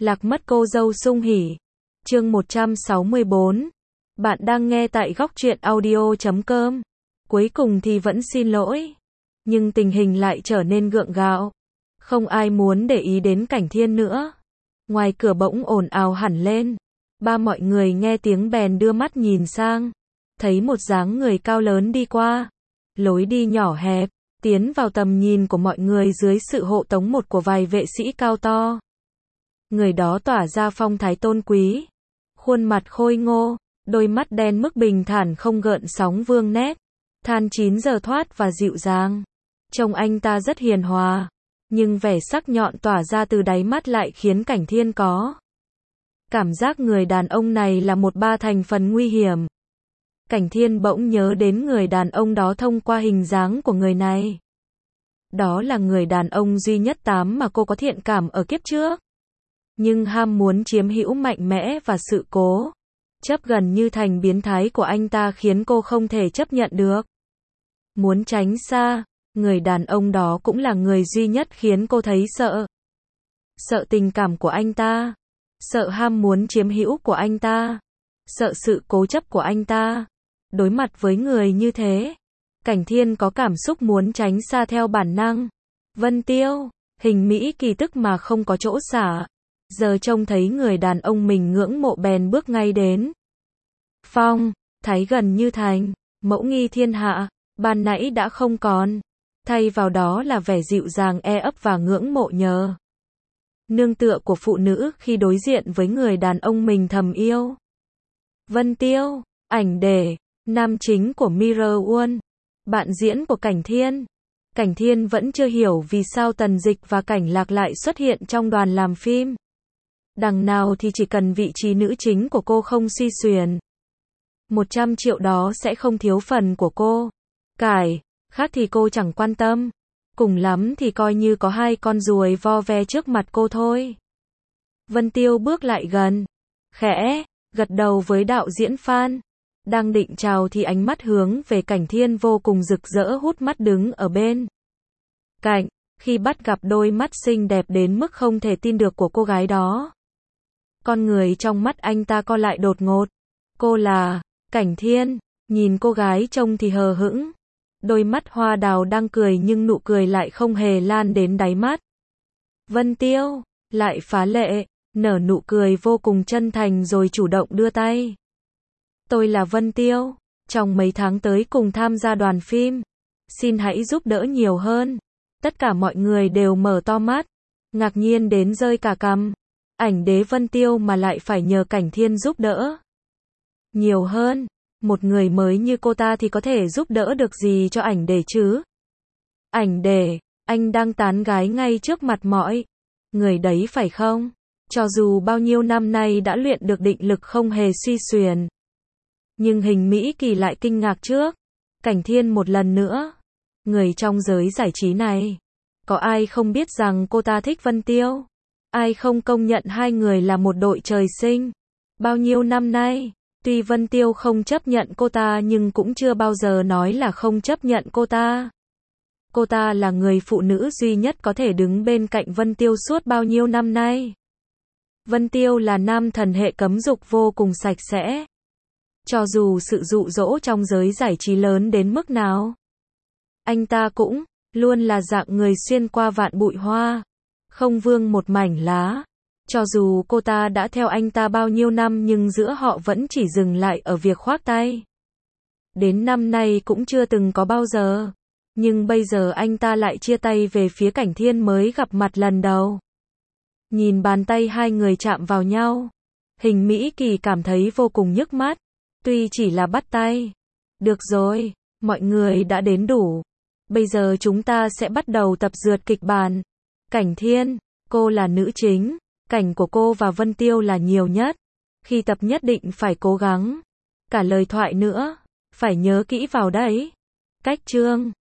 Lạc mất cô dâu sung hỉ. Chương 164. Bạn đang nghe tại góc truyện audio.com. Cuối cùng thì vẫn xin lỗi. Nhưng tình hình lại trở nên gượng gạo. Không ai muốn để ý đến Cảnh Thiên nữa. Ngoài cửa bỗng ồn ào hẳn lên. Ba mọi người nghe tiếng bèn đưa mắt nhìn sang. Thấy một dáng người cao lớn đi qua. Lối đi nhỏ hẹp, tiến vào tầm nhìn của mọi người dưới sự hộ tống một của vài vệ sĩ cao to. Người đó tỏa ra phong thái tôn quý. Khuôn mặt khôi ngô, đôi mắt đen mức bình thản không gợn sóng vương nét. Than 9 giờ thoát và dịu dàng. Trông anh ta rất hiền hòa. Nhưng vẻ sắc nhọn tỏa ra từ đáy mắt lại khiến Cảnh Thiên có cảm giác người đàn ông này là một ba thành phần nguy hiểm. Cảnh Thiên bỗng nhớ đến người đàn ông đó thông qua hình dáng của người này. Đó là người đàn ông duy nhất mà cô có thiện cảm ở kiếp trước. Nhưng ham muốn chiếm hữu mạnh mẽ và sự cố chấp gần như thành biến thái của anh ta khiến cô không thể chấp nhận được. Muốn tránh xa, người đàn ông đó cũng là người duy nhất khiến cô thấy sợ. Sợ tình cảm của anh ta, sợ ham muốn chiếm hữu của anh ta, sợ sự cố chấp của anh ta. Đối mặt với người như thế, Cảnh Thiên có cảm xúc muốn tránh xa theo bản năng. Vân Tiêu, hình Mỹ Kỳ tức mà không có chỗ xả. Giờ trông thấy người đàn ông mình ngưỡng mộ bèn bước ngay đến. Phong, thái gần như thành, mẫu nghi thiên hạ, ban nãy đã không còn. Thay vào đó là vẻ dịu dàng e ấp và ngưỡng mộ nhờ nương tựa của phụ nữ khi đối diện với người đàn ông mình thầm yêu. Vân Tiêu, ảnh để, nam chính của Mirror World, bạn diễn của Cảnh Thiên. Cảnh Thiên vẫn chưa hiểu vì sao Tần Dịch và Cảnh Lạc lại xuất hiện trong đoàn làm phim. Đằng nào thì chỉ cần vị trí nữ chính của cô không suy xuyển, 100 triệu đó sẽ không thiếu phần của cô. Khác thì cô chẳng quan tâm. Cùng lắm thì coi như có hai con ruồi vo ve trước mặt cô thôi. Vân Tiêu bước lại gần, khẽ gật đầu với đạo diễn Phan. Đang định chào thì ánh mắt hướng về Cảnh Thiên vô cùng rực rỡ hút mắt đứng ở bên cạnh, khi bắt gặp đôi mắt xinh đẹp đến mức không thể tin được của cô gái đó. Con người trong mắt anh ta co lại đột ngột. Cô là Cảnh Thiên, nhìn cô gái trông thì hờ hững. Đôi mắt hoa đào đang cười nhưng nụ cười lại không hề lan đến đáy mắt. Vân Tiêu lại phá lệ, nở nụ cười vô cùng chân thành rồi chủ động đưa tay. Tôi là Vân Tiêu, trong mấy tháng tới cùng tham gia đoàn phim. Xin hãy giúp đỡ nhiều hơn. Tất cả mọi người đều mở to mắt, ngạc nhiên đến rơi cả cằm. Ảnh đế Vân Tiêu mà lại phải nhờ Cảnh Thiên giúp đỡ nhiều hơn. Một người mới như cô ta thì có thể giúp đỡ được gì cho ảnh đế chứ? Ảnh đế, anh đang tán gái ngay trước mặt mọi người đấy phải không? Cho dù bao nhiêu năm nay đã luyện được định lực không hề suy xuyển. Nhưng hình Mỹ Kỳ lại kinh ngạc trước Cảnh Thiên một lần nữa. Người trong giới giải trí này, có ai không biết rằng cô ta thích Vân Tiêu? Ai không công nhận hai người là một đội trời sinh? Bao nhiêu năm nay, tuy Vân Tiêu không chấp nhận cô ta nhưng cũng chưa bao giờ nói là không chấp nhận cô ta. Cô ta là người phụ nữ duy nhất có thể đứng bên cạnh Vân Tiêu suốt bao nhiêu năm nay. Vân Tiêu là nam thần hệ cấm dục vô cùng sạch sẽ. Cho dù sự dụ dỗ trong giới giải trí lớn đến mức nào, anh ta cũng luôn là dạng người xuyên qua vạn bụi hoa, không vương một mảnh lá. Cho dù cô ta đã theo anh ta bao nhiêu năm nhưng giữa họ vẫn chỉ dừng lại ở việc khoác tay. Đến năm nay cũng chưa từng có bao giờ. Nhưng bây giờ anh ta lại chia tay về phía Cảnh Thiên mới gặp mặt lần đầu. Nhìn bàn tay hai người chạm vào nhau, hình Mỹ Kỳ cảm thấy vô cùng nhức mắt. Tuy chỉ là bắt tay. Được rồi, mọi người đã đến đủ. Bây giờ chúng ta sẽ bắt đầu tập dượt kịch bản. Cảnh Thiên, cô là nữ chính. Cảnh của cô và Vân Tiêu là nhiều nhất. Khi tập nhất định phải cố gắng. Cả lời thoại nữa, phải nhớ kỹ vào đấy. Cách chương